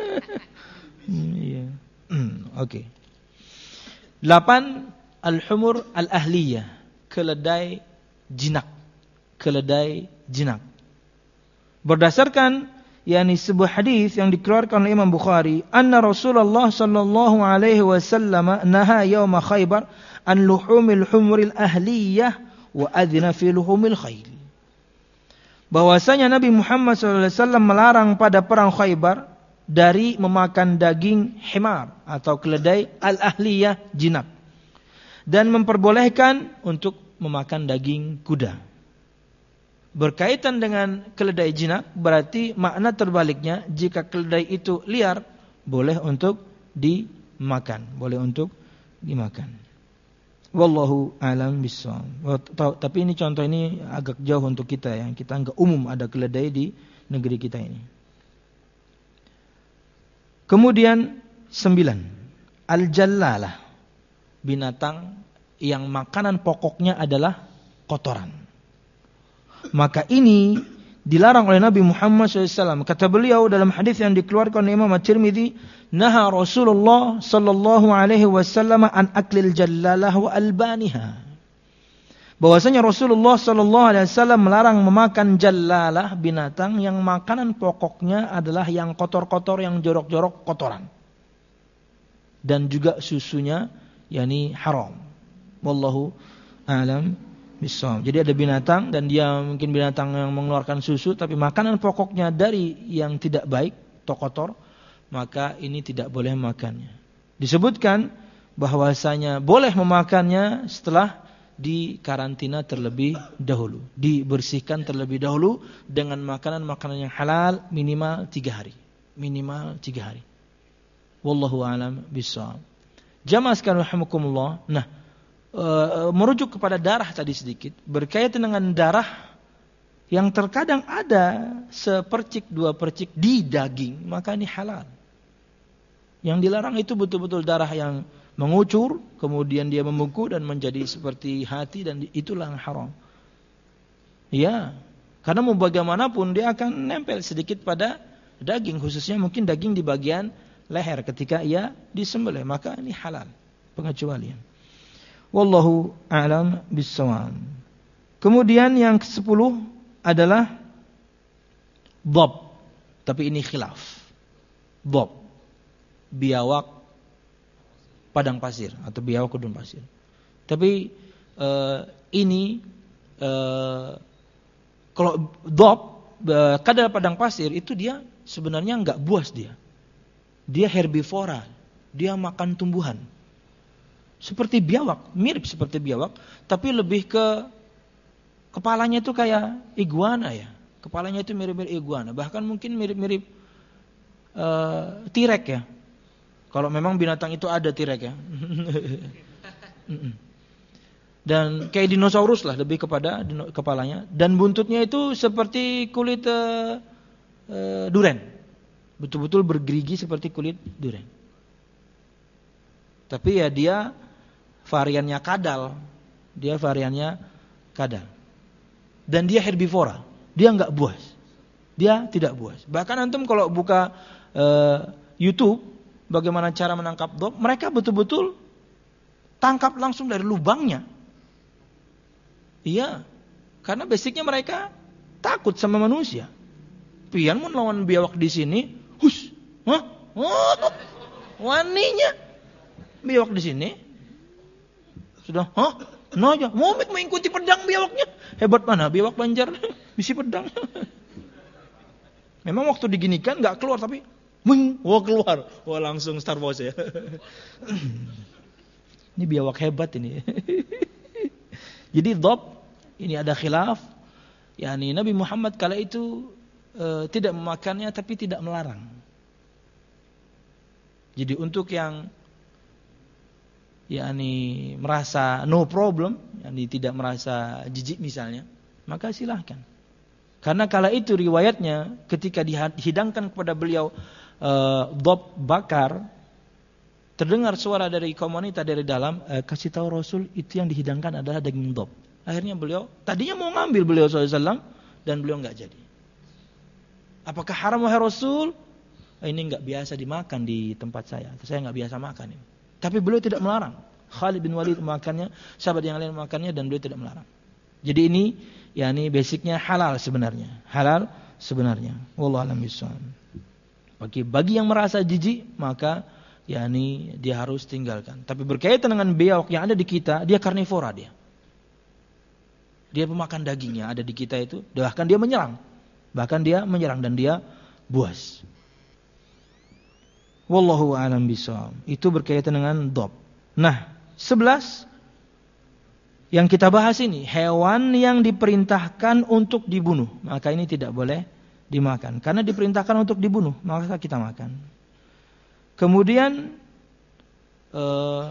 Iya. Oke. Delapan, al-humur al-ahliyah, keledai jinak. Keledai jinak. Berdasarkan yakni sebuah hadis yang dikeluarkan oleh Imam Bukhari, anna Rasulullah sallallahu alaihi wasallam naha yauma Khaybar an luhumil humuril ahliyah wa adhina fi luhumil khayl. Bahwasanya Nabi Muhammad sallallahu alaihi wasallam melarang pada perang Khaybar dari memakan daging himar atau keledai al-ahliyah jinak, dan memperbolehkan untuk memakan daging kuda. Berkaitan dengan keledai jinak berarti makna terbaliknya, jika keledai itu liar boleh untuk dimakan, boleh untuk dimakan. Wallahu a'lam bishawab. Tapi ini contoh ini agak jauh untuk kita ya. Kita enggak umum ada keledai di negeri kita ini. Kemudian sembilan, al-jallalah, binatang yang makanan pokoknya adalah kotoran. Maka ini dilarang oleh Nabi Muhammad shallallahu alaihi wasallam. Kata beliau dalam hadis yang dikeluarkan oleh Imam At-Tirmidzi, naha Rasulullah sallallahu alaihi wasallam an aklil jallalah wa albaniha. Bahwasanya Rasulullah sallallahu alaihi wasallam melarang memakan jallalah, binatang yang makanan pokoknya adalah yang kotor-kotor, yang jorok-jorok kotoran. Dan juga susunya yakni haram. Wallahu a'lam bishawab. Jadi ada binatang dan dia mungkin binatang yang mengeluarkan susu, tapi makanan pokoknya dari yang tidak baik atau kotor, maka ini tidak boleh memakannya. Disebutkan bahwasanya boleh memakannya setelah dikarantina terlebih dahulu, dibersihkan terlebih dahulu dengan makanan-makanan yang halal minimal tiga hari, minimal tiga hari. Wallahu a'lam bishawab. Jamaah sekalian rahimakumullah. Nah, e, merujuk kepada darah tadi sedikit, berkaitan dengan darah yang terkadang ada sepercik dua percik di daging, maka ini halal. Yang dilarang itu betul-betul darah yang mengucur, kemudian dia membengkak dan menjadi seperti hati, dan itulah yang haram. Ya, karena mau bagaimanapun dia akan nempel sedikit pada daging, khususnya mungkin daging di bagian leher ketika ia disembelih, maka ini halal pengecualian. Wallahu a'lam bissawab. Kemudian yang kesepuluh adalah dhab, tapi ini khilaf. Dhab, biawak padang pasir atau biawak gurun pasir. Tapi uh, ini uh, kalau dhab, uh, kadal padang pasir itu dia sebenarnya enggak buas dia. Dia herbivora, dia makan tumbuhan. Seperti biawak, mirip seperti biawak, tapi lebih ke kepalanya itu kayak iguana ya. Kepalanya itu mirip-mirip iguana, bahkan mungkin mirip-mirip uh, T-Rex ya. Kalau memang binatang itu ada T-Rex ya. Dan kayak dinosaurus lah, lebih kepada dino, kepalanya. Dan buntutnya itu seperti kulit uh, uh, duren. Betul-betul bergerigi seperti kulit durian. Tapi ya dia variannya kadal. Dia variannya kadal. Dan dia herbivora. Dia enggak buas. Dia tidak buas. Bahkan antum kalau buka uh, YouTube, bagaimana cara menangkap dhab, mereka betul-betul tangkap langsung dari lubangnya. Iya. Karena basicnya mereka takut sama manusia. Pian mau lawan biawak di sini, hus, hah? Oh, waninya biawak di sini. Sudah, hah? No aja, mau mengikuti pedang biawaknya. Hebat mana biawak Banjar? Bisi pedang. Memang waktu diginikan enggak keluar, tapi wing, wah keluar. Wah langsung Star Wars ya. Ini biawak hebat ini. Jadi dhab ini ada khilaf. Yani Nabi Muhammad kala itu E, tidak memakannya tapi tidak melarang. Jadi untuk yang yakni merasa no problem, yakni tidak merasa jijik misalnya, maka silahkan. Karena kala itu riwayatnya ketika dihidangkan kepada beliau e, dhab bakar, terdengar suara dari kaum wanita dari dalam, e, kasih tahu Rasul itu yang dihidangkan adalah daging dhab. Akhirnya beliau tadinya mau ngambil beliau sallallahu alaihi wasallam dan beliau enggak jadi. Apakah haram wahai Rasul? Ini enggak biasa dimakan di tempat saya. Saya enggak biasa makan ini. Tapi beliau tidak melarang. Khalid bin Walid memakannya, sahabat yang lain memakannya, dan beliau tidak melarang. Jadi ini, ya ini basicnya halal sebenarnya. Halal sebenarnya. Wallahu a'lam bishawab. Bagi bagi yang merasa jijik, maka ya ini dia harus tinggalkan. Tapi berkaitan dengan biawak yang ada di kita, dia karnivora dia. Dia pemakan dagingnya ada di kita itu, bahkan dia menyerang. Bahkan dia menyerang dan dia buas. Wallahu a'lam bishawab. Itu berkaitan dengan dhab. Nah, sebelas yang kita bahas ini, hewan yang diperintahkan untuk dibunuh, maka ini tidak boleh dimakan. Karena diperintahkan untuk dibunuh, maka kita makan. Kemudian eh,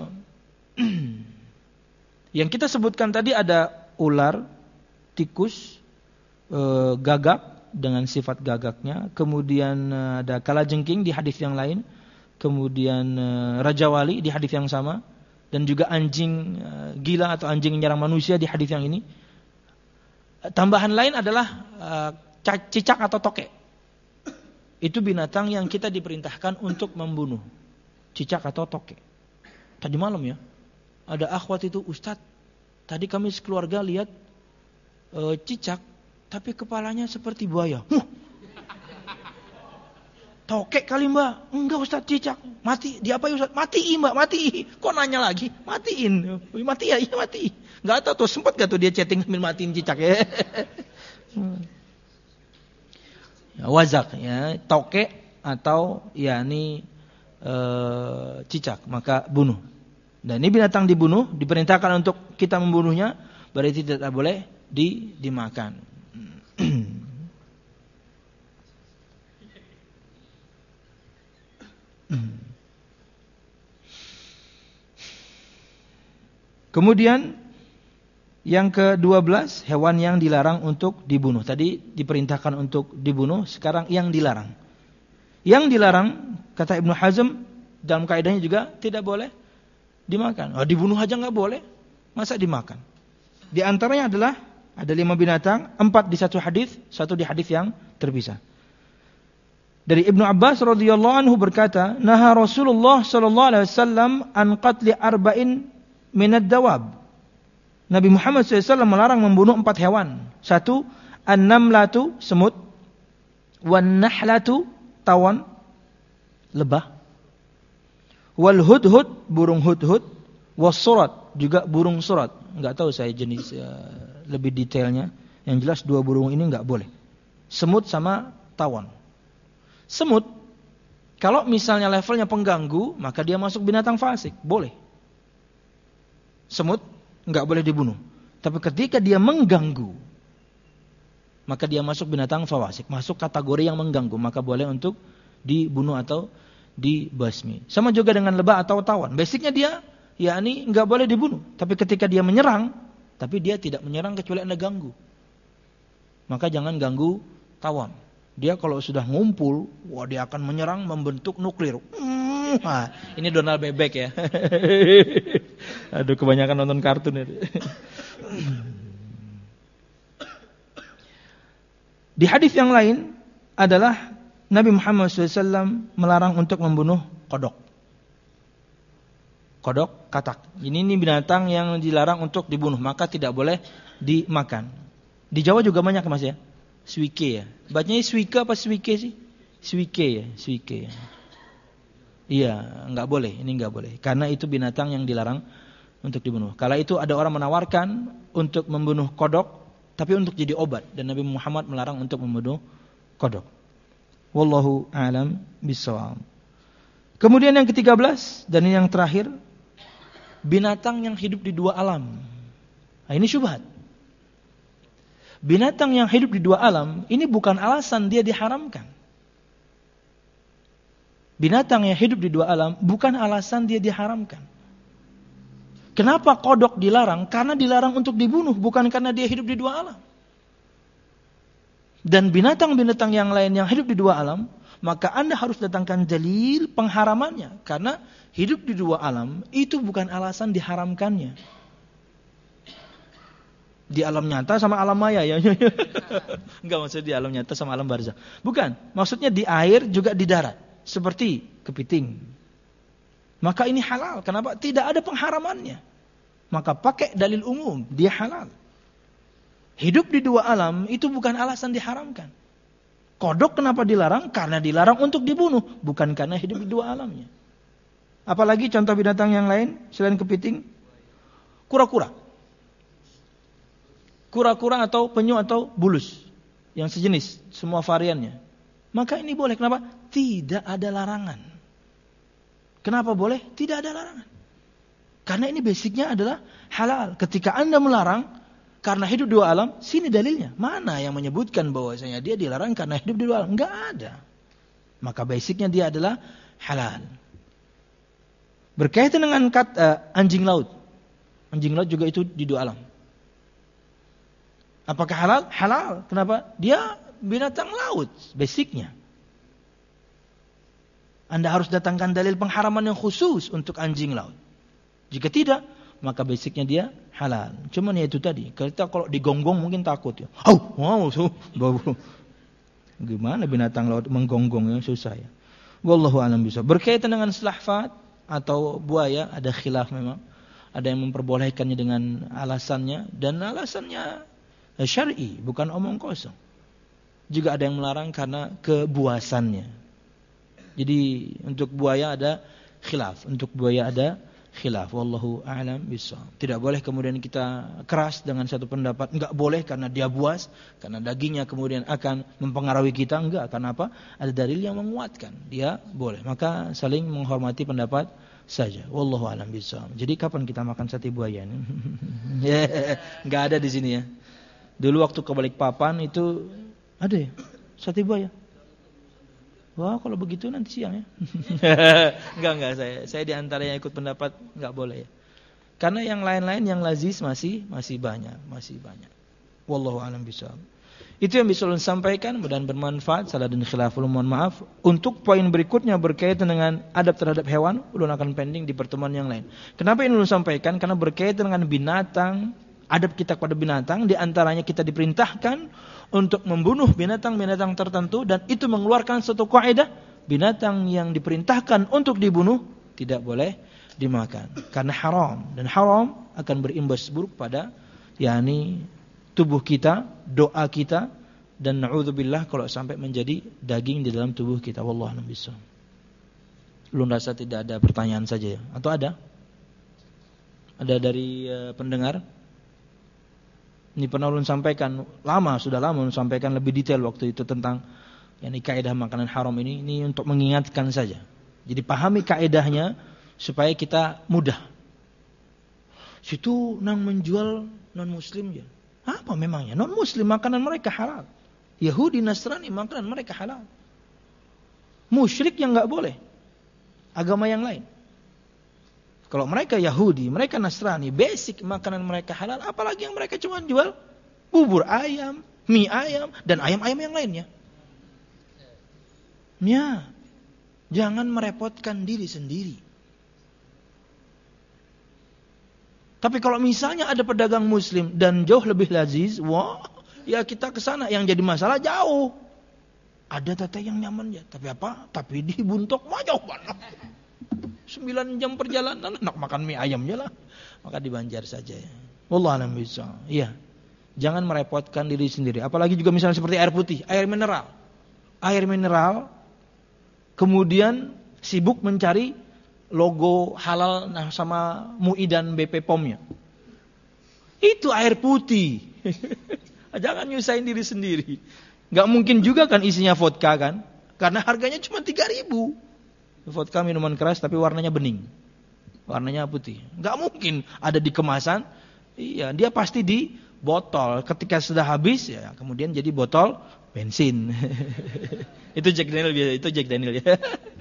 yang kita sebutkan tadi ada ular, tikus, eh, gagak dengan sifat gagaknya, kemudian ada kalajengking di hadis yang lain, kemudian raja wali di hadis yang sama, dan juga anjing gila atau anjing menyerang manusia di hadis yang ini. Tambahan lain adalah cicak atau tokek. Itu binatang yang kita diperintahkan untuk membunuh. Cicak atau tokek. Tadi malam ya, ada akhwat itu, Ustadz, tadi kami sekeluarga lihat e, cicak, tapi kepalanya seperti buaya. Huh. Tokek kali mbak? Enggak Ustaz, cicak. Mati, diapain Ustaz? Matiin mbak, mati. Kok nanya lagi? Matiin. Mati ya, iya mati. Enggak tahu tuh, sempat gak tuh dia chatting sambil matiin cicak ya. Ya wazak ya, tokek atau ya ini e, cicak, maka bunuh. Dan ini binatang dibunuh, diperintahkan untuk kita membunuhnya, berarti tidak boleh di, dimakan. Kemudian yang kedua belas, hewan yang dilarang untuk dibunuh. Tadi diperintahkan untuk dibunuh, sekarang yang dilarang. Yang dilarang, kata Ibnu Hazm, dalam kaidahnya juga tidak boleh dimakan. Oh, dibunuh aja nggak boleh, masa dimakan? Di antaranya adalah ada lima binatang, empat di satu hadis, satu di hadis yang terpisah. Dari Ibnu Abbas radhiyallahu anhu berkata, "Naha Rasulullah sallallahu alaihi wasallam an qatli arba'in minad dawab." Nabi Muhammad shallallahu alaihi wasallam melarang membunuh empat hewan. Satu, an-namlatu, semut, wan-nahlatu, tawon, lebah, wal hudhud, burung hudhud, was-surat, juga burung surat. Enggak tahu saya jenis uh, lebih detailnya. Yang jelas dua burung ini enggak boleh. Semut sama tawon. Semut, kalau misalnya levelnya pengganggu, maka dia masuk binatang fasik, boleh. Semut enggak boleh dibunuh. Tapi ketika dia mengganggu, maka dia masuk binatang fasik, masuk kategori yang mengganggu, maka boleh untuk dibunuh atau dibasmi. Sama juga dengan lebah atau tawon. Basicnya dia, yakni enggak boleh dibunuh. Tapi ketika dia menyerang, tapi dia tidak menyerang kecuali Anda ganggu, maka jangan ganggu tawon. Dia kalau sudah ngumpul, wah dia akan menyerang, membentuk nuklir. Hmm, nah, ini Donald bebek ya. Aduh, kebanyakan nonton kartun ya. Di hadis yang lain adalah Nabi Muhammad shallallahu alaihi wasallam melarang untuk membunuh kodok. Kodok, katak. Ini, ini binatang yang dilarang untuk dibunuh, maka tidak boleh dimakan. Di Jawa juga banyak Mas ya. Swike ya. Bacanya swike apa swike sih? Swike ya, swike ya. Iya, enggak boleh, ini enggak boleh. Karena itu binatang yang dilarang untuk dibunuh. Kala itu ada orang menawarkan untuk membunuh kodok, tapi untuk jadi obat, dan Nabi Muhammad melarang untuk membunuh kodok. Wallahu a'lam bishawab. Kemudian yang ketiga belas dan ini yang terakhir, binatang yang hidup di dua alam. Nah, ini syubhat. Binatang yang hidup di dua alam, ini bukan alasan dia diharamkan. Binatang yang hidup di dua alam, bukan alasan dia diharamkan. Kenapa kodok dilarang? Karena dilarang untuk dibunuh, bukan karena dia hidup di dua alam. Dan binatang-binatang yang lain yang hidup di dua alam, maka Anda harus datangkan dalil pengharamannya. Karena hidup di dua alam, itu bukan alasan diharamkannya. Di alam nyata sama alam maya ya. Enggak, maksudnya di alam nyata sama alam barzakh. Bukan, maksudnya di air juga di darat, seperti kepiting. Maka ini halal. Kenapa? Tidak ada pengharamannya. Maka pakai dalil umum, dia halal. Hidup di dua alam itu bukan alasan diharamkan. Kodok kenapa dilarang? Karena dilarang untuk dibunuh, bukan karena hidup di dua alamnya. Apalagi contoh binatang yang lain selain kepiting? Kura-kura. Kura-kura atau penyu atau bulus yang sejenis, semua variannya. Maka ini boleh. Kenapa? Tidak ada larangan. Kenapa boleh? Tidak ada larangan. Karena ini basicnya adalah halal. Ketika Anda melarang karena hidup di dua alam, sini dalilnya. Mana yang menyebutkan bahwasanya dia dilarang karena hidup di dua alam? Enggak ada. Maka basicnya dia adalah halal. Berkaitan dengan kata uh, anjing laut. Anjing laut juga itu di dua alam. Apakah halal? Halal. Kenapa? Dia binatang laut, basicnya. Anda harus datangkan dalil pengharaman yang khusus untuk anjing laut. Jika tidak, maka basicnya dia halal. Cuman ya itu tadi, kita kalau digonggong mungkin takut ya. Au, wow, so, bau. Gimana binatang laut menggonggongnya, susah ya. Wallahu a'lam bishawab. Berkaitan dengan selahfat atau buaya, ada khilaf memang. Ada yang memperbolehkannya dengan alasannya, dan alasannya syar'i, bukan omong kosong. Juga ada yang melarang karena kebuasannya. Jadi untuk buaya ada khilaf, untuk buaya ada khilaf. Wallahu a'lam bishawab. Tidak boleh kemudian kita keras dengan satu pendapat. Enggak boleh karena dia buas, karena dagingnya kemudian akan mempengaruhi kita. Enggak, karena apa? Ada dalil yang menguatkan. Dia boleh. Maka saling menghormati pendapat saja. Wallahu a'lam bishawab. Jadi kapan kita makan sate buaya ini? Enggak ada di sini ya. Dulu waktu ke Balikpapan itu ada ya sate buaya. Wah, kalau begitu nanti siang ya. Enggak enggak saya saya di antara yang ikut pendapat enggak boleh ya. Karena yang lain-lain yang lazis masih masih banyak, masih banyak. Wallahu a'lam bishawab. Itu yang bisa ulun sampaikan, mudah-mudahan bermanfaat. Salah dan khilaf ulun mohon maaf. Untuk poin berikutnya berkaitan dengan adab terhadap hewan, ulun akan pending di pertemuan yang lain. Kenapa ini ulun sampaikan? Karena berkaitan dengan binatang, adab kita kepada binatang, di antaranya kita diperintahkan untuk membunuh binatang-binatang tertentu, dan itu mengeluarkan suatu kaidah, binatang yang diperintahkan untuk dibunuh tidak boleh dimakan karena haram, dan haram akan berimbas buruk pada yakni tubuh kita, doa kita, dan na'udzubillah kalau sampai menjadi daging di dalam tubuh kita. Wallahu a'lam bishawab. Lu rasa tidak ada pertanyaan saja ya? Atau ada? Ada dari uh, pendengar? Ini pernah ulun sampaikan lama, sudah lama ulun sampaikan lebih detail waktu itu tentang yakni kaidah makanan haram ini. Ini untuk mengingatkan saja. Jadi pahami kaidahnya supaya kita mudah. Situ nang menjual non muslim ya. Apa memangnya? Non muslim makanan mereka halal. Yahudi, Nasrani makanan mereka halal. Musyrik yang enggak boleh. Agama yang lain. Kalau mereka Yahudi, mereka Nasrani, basic makanan mereka halal, apalagi yang mereka cuma jual bubur ayam, mie ayam, dan ayam-ayam yang lainnya. Ya. Jangan merepotkan diri sendiri. Tapi kalau misalnya ada pedagang muslim dan jauh lebih lazis, wah, ya kita ke sana. Yang jadi masalah jauh. Ada tete yang nyaman ya, tapi apa? Tapi di Buntok mah jauh banget. sembilan jam perjalanan, nak makan mie ayamnya lah. Maka di Banjar saja ya. Wallahu a'lam bishawab. Iya. Jangan merepotkan diri sendiri. Apalagi juga misalnya seperti air putih, air mineral. Air mineral kemudian sibuk mencari logo halal nah sama M U I dan B P P O M-nya. Itu air putih. Jangan nyusahin diri sendiri. Gak mungkin juga kan isinya vodka kan? Karena harganya cuma tiga ribu. Vodka minuman keras tapi warnanya bening. Warnanya putih. Gak mungkin ada di kemasan. Iya, dia pasti di botol. Ketika sudah habis ya kemudian jadi botol bensin. Itu Jack Daniel biasa, itu Jack Daniel ya.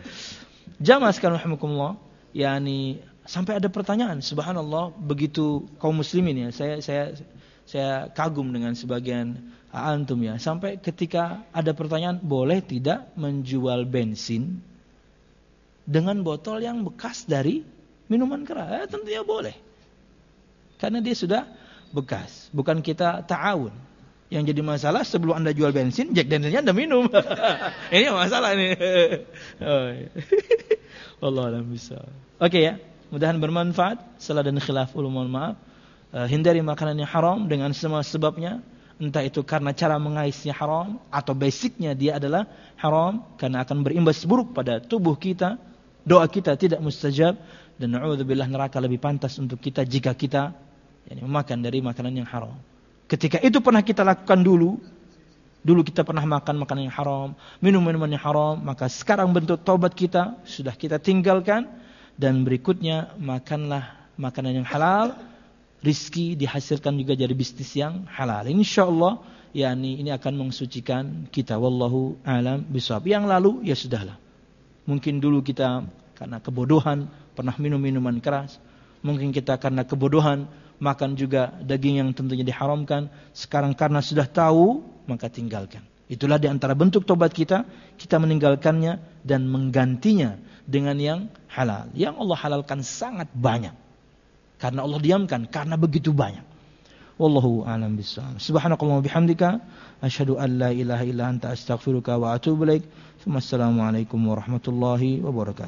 Jamaah sekalian rahimakumullah, yakni sampai ada pertanyaan, subhanallah, begitu kaum muslimin ya, saya saya saya kagum dengan sebagian antum ya, sampai ketika ada pertanyaan, boleh tidak menjual bensin dengan botol yang bekas dari minuman keras? Eh, tentunya boleh. Karena dia sudah bekas, bukan kita ta'awun. Yang jadi masalah sebelum Anda jual bensin, Jack Danielnya Anda minum. Ini masalah nih. Oh, iya. Wallahu a'lam bishawab. Oke ya, mudahan bermanfaat. Salah dan khilaf ulun mohon maaf. Uh, hindari makanan yang haram dengan semua sebabnya. Entah itu karena cara mengaisnya haram atau basicnya dia adalah haram karena akan berimbas buruk pada tubuh kita. Doa kita tidak mustajab dan na'udzubillah neraka lebih pantas untuk kita jika kita yani, memakan dari makanan yang haram. Ketika itu pernah kita lakukan dulu, dulu kita pernah makan makanan yang haram, minum minuman yang haram, maka sekarang bentuk taubat kita sudah kita tinggalkan dan berikutnya makanlah makanan yang halal, rizki dihasilkan juga dari bisnis yang halal. Insyaallah, yakni ini akan mensucikan kita. Wallahu a'lam bishawab. Yang lalu ya sudahlah. Mungkin dulu kita karena kebodohan pernah minum minuman keras, mungkin kita karena kebodohan makan juga daging yang tentunya diharamkan. Sekarang karena sudah tahu, maka tinggalkan. Itulah di antara bentuk tobat kita, kita meninggalkannya dan menggantinya dengan yang halal. Yang Allah halalkan sangat banyak. Karena Allah diamkan, karena begitu banyak. Wallahu a'lam bishawab. Subhanakallahumma bihamdika, asyhadu an la ilaha illa anta astaghfiruka wa atubu ilaik. Wassalamualaikum warahmatullahi wabarakatuh.